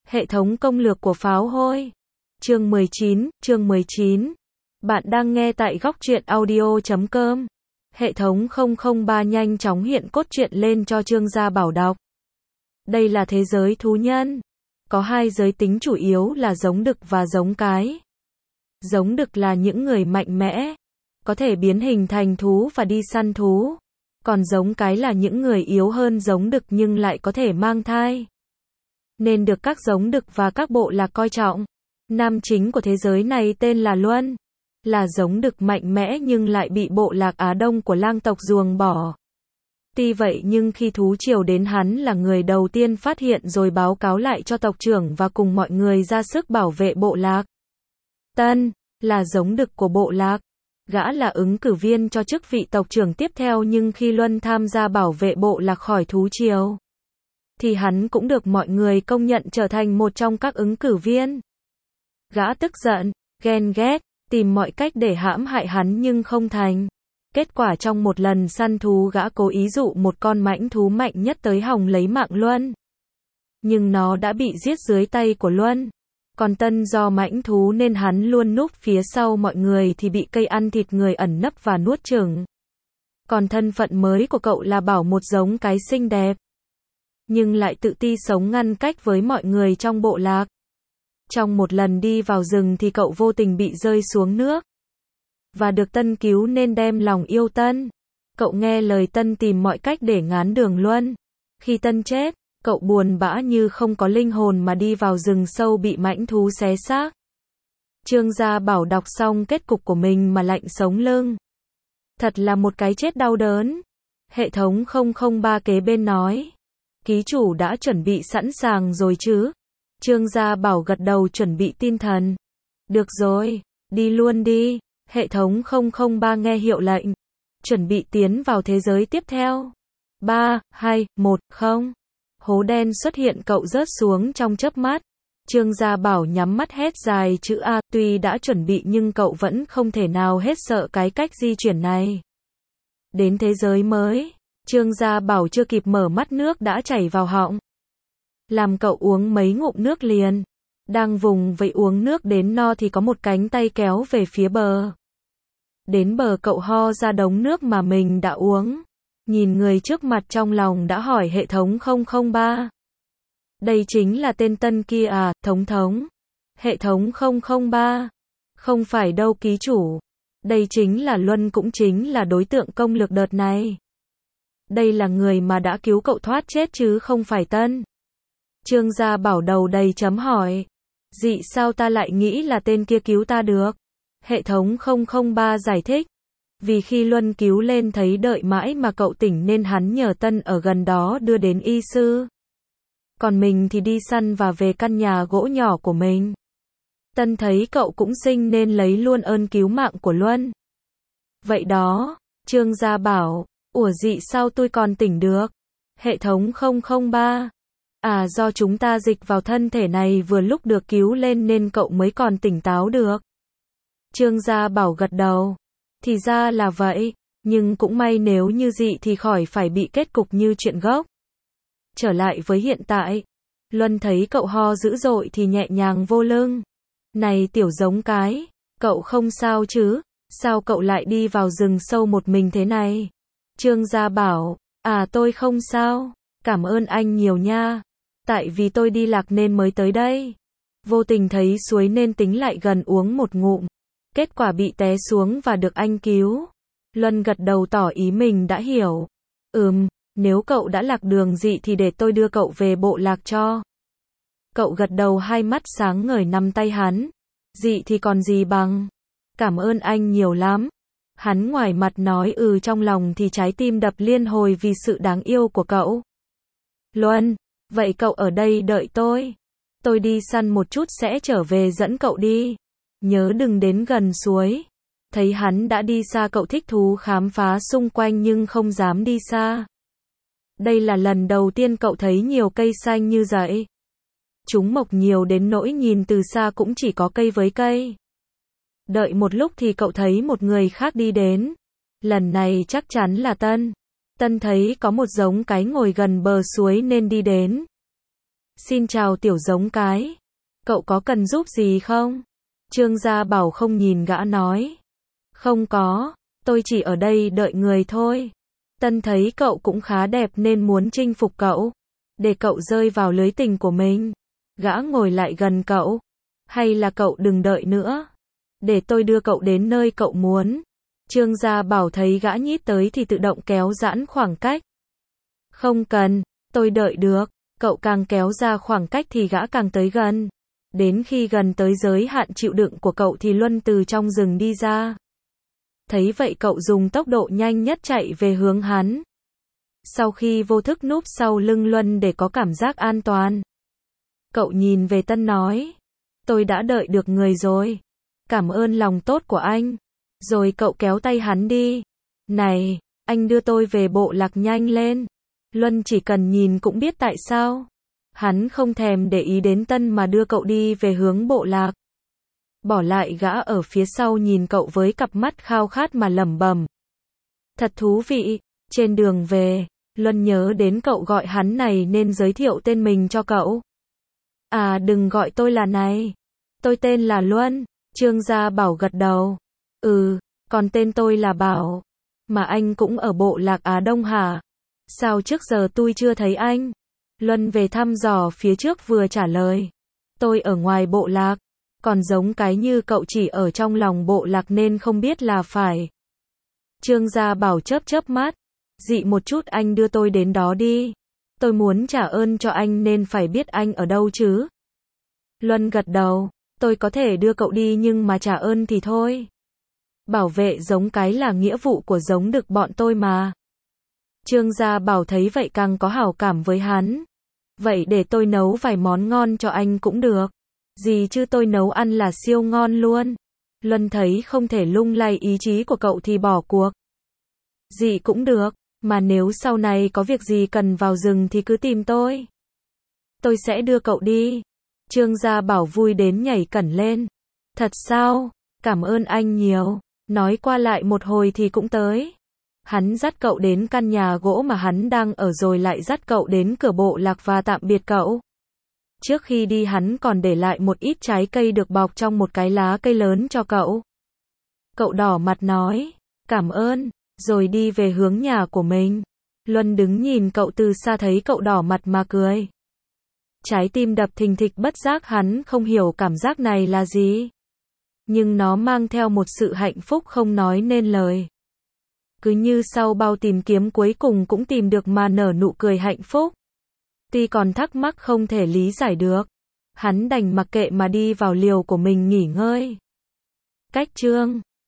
Hệ thống công lược của pháo hôi. Chương 19. Bạn đang nghe tại góc truyện audio.com. Hệ thống 003 nhanh chóng hiện cốt truyện lên cho Trương Gia Bảo đọc. Đây là thế giới thú nhân. Có hai giới tính chủ yếu là giống đực và giống cái. Giống đực là những người mạnh mẽ, có thể biến hình thành thú và đi săn thú. Còn giống cái là những người yếu hơn giống đực nhưng lại có thể mang thai, nên được các giống đực và các bộ lạc coi trọng. Nam chính của thế giới này tên là Luân, là giống đực mạnh mẽ nhưng lại bị bộ lạc Á Đông của lang tộc ruồng bỏ. Tuy vậy nhưng khi thú triều đến hắn là người đầu tiên phát hiện rồi báo cáo lại cho tộc trưởng và cùng mọi người ra sức bảo vệ bộ lạc. Tân, là giống đực của bộ lạc. Gã là ứng cử viên cho chức vị tộc trưởng tiếp theo nhưng khi Luân tham gia bảo vệ bộ lạc khỏi thú triều, thì hắn cũng được mọi người công nhận trở thành một trong các ứng cử viên. Gã tức giận, ghen ghét, tìm mọi cách để hãm hại hắn nhưng không thành. Kết quả trong một lần săn thú gã cố ý dụ một con mãnh thú mạnh nhất tới hòng lấy mạng Luân. Nhưng nó đã bị giết dưới tay của Luân. Còn Tân do mãnh thú nên hắn luôn núp phía sau mọi người thì bị cây ăn thịt người ẩn nấp và nuốt chửng. Còn thân phận mới của cậu là bảo một giống cái xinh đẹp, nhưng lại tự ti sống ngăn cách với mọi người trong bộ lạc. Trong một lần đi vào rừng thì cậu vô tình bị rơi xuống nước và được Tân cứu nên đem lòng yêu Tân. Cậu nghe lời Tân tìm mọi cách để ngán đường Luân. Khi Tân chết, cậu buồn bã như không có linh hồn mà đi vào rừng sâu bị mãnh thú xé xác. Trương Gia Bảo đọc xong kết cục của mình mà lạnh sống lưng. Thật là một cái chết đau đớn. Hệ thống 003 kế bên nói. Ký chủ đã chuẩn bị sẵn sàng rồi chứ? Trương Gia Bảo gật đầu chuẩn bị tinh thần. Được rồi, đi luôn đi. Hệ thống 003 nghe hiệu lệnh. Chuẩn bị tiến vào thế giới tiếp theo. 3, 2, 1, 0. Hố đen xuất hiện cậu rớt xuống trong chớp mắt. Trương Gia Bảo nhắm mắt hét dài chữ A, tuy đã chuẩn bị nhưng cậu vẫn không thể nào hết sợ cái cách di chuyển này. Đến thế giới mới, Trương Gia Bảo chưa kịp mở mắt nước đã chảy vào họng. Làm cậu uống mấy ngụm nước liền. Đang vùng vẫy uống nước đến no thì có một cánh tay kéo về phía bờ. Đến bờ cậu ho ra đống nước mà mình đã uống. Nhìn người trước mặt trong lòng đã hỏi hệ thống 003. Đây chính là tên Tân kia à, thống. Hệ thống 003. Không phải đâu ký chủ. Đây chính là Luân, cũng chính là đối tượng công lược đợt này. Đây là người mà đã cứu cậu thoát chết chứ không phải Tân. Trương Gia Bảo đầu đầy chấm hỏi. Dị sao ta lại nghĩ là tên kia cứu ta được? Hệ thống 003 giải thích. Vì khi Luân cứu lên thấy đợi mãi mà cậu tỉnh nên hắn nhờ Tân ở gần đó đưa đến y sư. Còn mình thì đi săn và về căn nhà gỗ nhỏ của mình. Tân thấy cậu cũng xinh nên lấy luôn ơn cứu mạng của Luân. Vậy đó, Trương Gia Bảo, ủa dị sao tôi còn tỉnh được? Hệ thống 003. À do chúng ta dịch vào thân thể này vừa lúc được cứu lên nên cậu mới còn tỉnh táo được. Trương Gia Bảo gật đầu. Thì ra là vậy, nhưng cũng may nếu như dị thì khỏi phải bị kết cục như chuyện gốc. Trở lại với hiện tại, Luân thấy cậu ho dữ dội thì nhẹ nhàng vô lưng. Này tiểu giống cái, cậu không sao chứ? Sao cậu lại đi vào rừng sâu một mình thế này? Trương Gia Bảo, à tôi không sao, cảm ơn anh nhiều nha. Tại vì tôi đi lạc nên mới tới đây. Vô tình thấy suối nên tính lại gần uống một ngụm. Kết quả bị té xuống và được anh cứu. Luân gật đầu tỏ ý mình đã hiểu. Nếu cậu đã lạc đường dị thì để tôi đưa cậu về bộ lạc cho. Cậu gật đầu hai mắt sáng ngời nắm tay hắn. Dị thì còn gì bằng. Cảm ơn anh nhiều lắm. Hắn ngoài mặt nói trong lòng thì trái tim đập liên hồi vì sự đáng yêu của cậu. Luân, vậy cậu ở đây đợi tôi. Tôi đi săn một chút sẽ trở về dẫn cậu đi. Nhớ đừng đến gần suối. Thấy hắn đã đi xa cậu thích thú khám phá xung quanh nhưng không dám đi xa. Đây là lần đầu tiên cậu thấy nhiều cây xanh như vậy. Chúng mọc nhiều đến nỗi nhìn từ xa cũng chỉ có cây với cây. Đợi một lúc thì cậu thấy một người khác đi đến. Lần này chắc chắn là Tân. Tân thấy có một giống cái ngồi gần bờ suối nên đi đến. Xin chào tiểu giống cái. Cậu có cần giúp gì không? Trương Gia Bảo không nhìn gã nói. Không có, tôi chỉ ở đây đợi người thôi. Tân thấy cậu cũng khá đẹp nên muốn chinh phục cậu, để cậu rơi vào lưới tình của mình. Gã ngồi lại gần cậu. Hay là cậu đừng đợi nữa, để tôi đưa cậu đến nơi cậu muốn. Trương Gia Bảo thấy gã nhích tới thì tự động kéo giãn khoảng cách. Không cần, tôi đợi được. Cậu càng kéo ra khoảng cách thì gã càng tới gần. Đến khi gần tới giới hạn chịu đựng của cậu thì Luân từ trong rừng đi ra. Thấy vậy cậu dùng tốc độ nhanh nhất chạy về hướng hắn. Sau khi vô thức núp sau lưng Luân để có cảm giác an toàn, cậu nhìn về Tân nói. Tôi đã đợi được người rồi. Cảm ơn lòng tốt của anh. Rồi cậu kéo tay hắn đi. Này, anh đưa tôi về bộ lạc nhanh lên. Luân chỉ cần nhìn cũng biết tại sao. Hắn không thèm để ý đến Tân mà đưa cậu đi về hướng bộ lạc. Bỏ lại gã ở phía sau nhìn cậu với cặp mắt khao khát mà lẩm bẩm. Thật thú vị. Trên đường về, Luân nhớ đến cậu gọi hắn này nên giới thiệu tên mình cho cậu. À đừng gọi tôi là này. Tôi tên là Luân. Trương Gia Bảo gật đầu. Còn tên tôi là Bảo. Mà anh cũng ở bộ lạc Á Đông hả? Sao trước giờ tôi chưa thấy anh? Luân về thăm dò phía trước vừa trả lời. Tôi ở ngoài bộ lạc. Còn giống cái như cậu chỉ ở trong lòng bộ lạc nên không biết là phải. Trương Gia Bảo chớp chớp mắt. Dị một chút anh đưa tôi đến đó đi. Tôi muốn trả ơn cho anh nên phải biết anh ở đâu chứ. Luân gật đầu. Tôi có thể đưa cậu đi nhưng mà trả ơn thì thôi. Bảo vệ giống cái là nghĩa vụ của giống đực bọn tôi mà. Trương Gia Bảo thấy vậy càng có hảo cảm với hắn. Vậy để tôi nấu vài món ngon cho anh cũng được. Gì chứ tôi nấu ăn là siêu ngon luôn. Luân thấy không thể lung lay ý chí của cậu thì bỏ cuộc. Gì cũng được, mà nếu sau này có việc gì cần vào rừng thì cứ tìm tôi. Tôi sẽ đưa cậu đi. Trương Gia Bảo vui đến nhảy cẩn lên. Thật sao? Cảm ơn anh nhiều. Nói qua lại một hồi thì cũng tới. Hắn dắt cậu đến căn nhà gỗ mà hắn đang ở rồi lại dắt cậu đến cửa bộ lạc và tạm biệt cậu. Trước khi đi hắn còn để lại một ít trái cây được bọc trong một cái lá cây lớn cho cậu. Cậu đỏ mặt nói, cảm ơn, rồi đi về hướng nhà của mình. Luân đứng nhìn cậu từ xa thấy cậu đỏ mặt mà cười. Trái tim đập thình thịch bất giác hắn không hiểu cảm giác này là gì. Nhưng nó mang theo một sự hạnh phúc không nói nên lời. Cứ như sau bao tìm kiếm cuối cùng cũng tìm được mà nở nụ cười hạnh phúc. Tuy còn thắc mắc không thể lý giải được, hắn đành mặc kệ mà đi vào liều của mình nghỉ ngơi. Cách chương